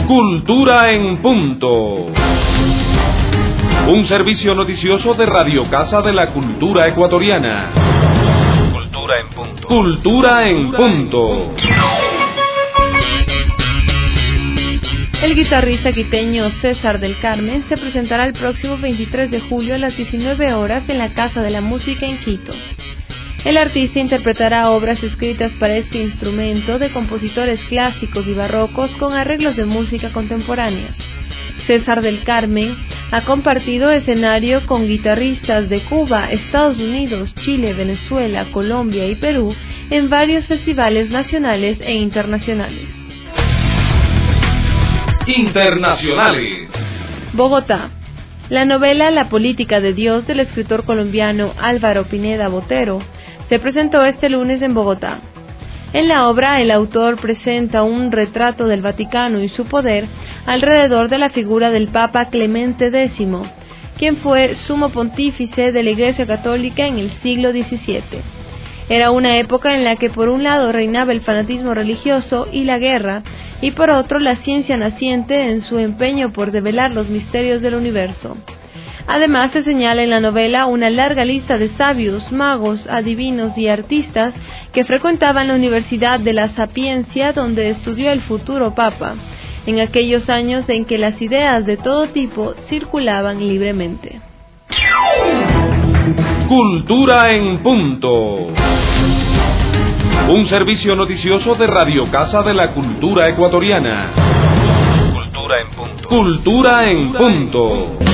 Cultura en Punto. Un servicio noticioso de Radio Casa de la Cultura Ecuatoriana. Cultura en Punto. Cultura en Punto. El guitarrista quiteño César del Carmen se presentará el próximo 23 de julio a las 19 horas en la Casa de la Música en Quito. El artista interpretará obras escritas para este instrumento de compositores clásicos y barrocos con arreglos de música contemporánea. César del Carmen ha compartido escenario con guitarristas de Cuba, Estados Unidos, Chile, Venezuela, Colombia y Perú en varios festivales nacionales e internacionales. Internacionales. Bogotá. La novela La política de Dios del escritor colombiano Álvaro Pineda Botero se presentó este lunes en Bogotá. En la obra, el autor presenta un retrato del Vaticano y su poder alrededor de la figura del Papa Clemente X, quien fue sumo pontífice de la Iglesia Católica en el siglo XVII. Era una época en la que por un lado reinaba el fanatismo religioso y la guerra, y por otro la ciencia naciente en su empeño por develar los misterios del universo. Además, se señala en la novela una larga lista de sabios, magos, adivinos y artistas que frecuentaban la Universidad de la Sapiencia, donde estudió el futuro Papa, en aquellos años en que las ideas de todo tipo circulaban libremente. Cultura en Punto. Un servicio noticioso de Radio Casa de la Cultura Ecuatoriana. Cultura en Punto. Cultura en Punto.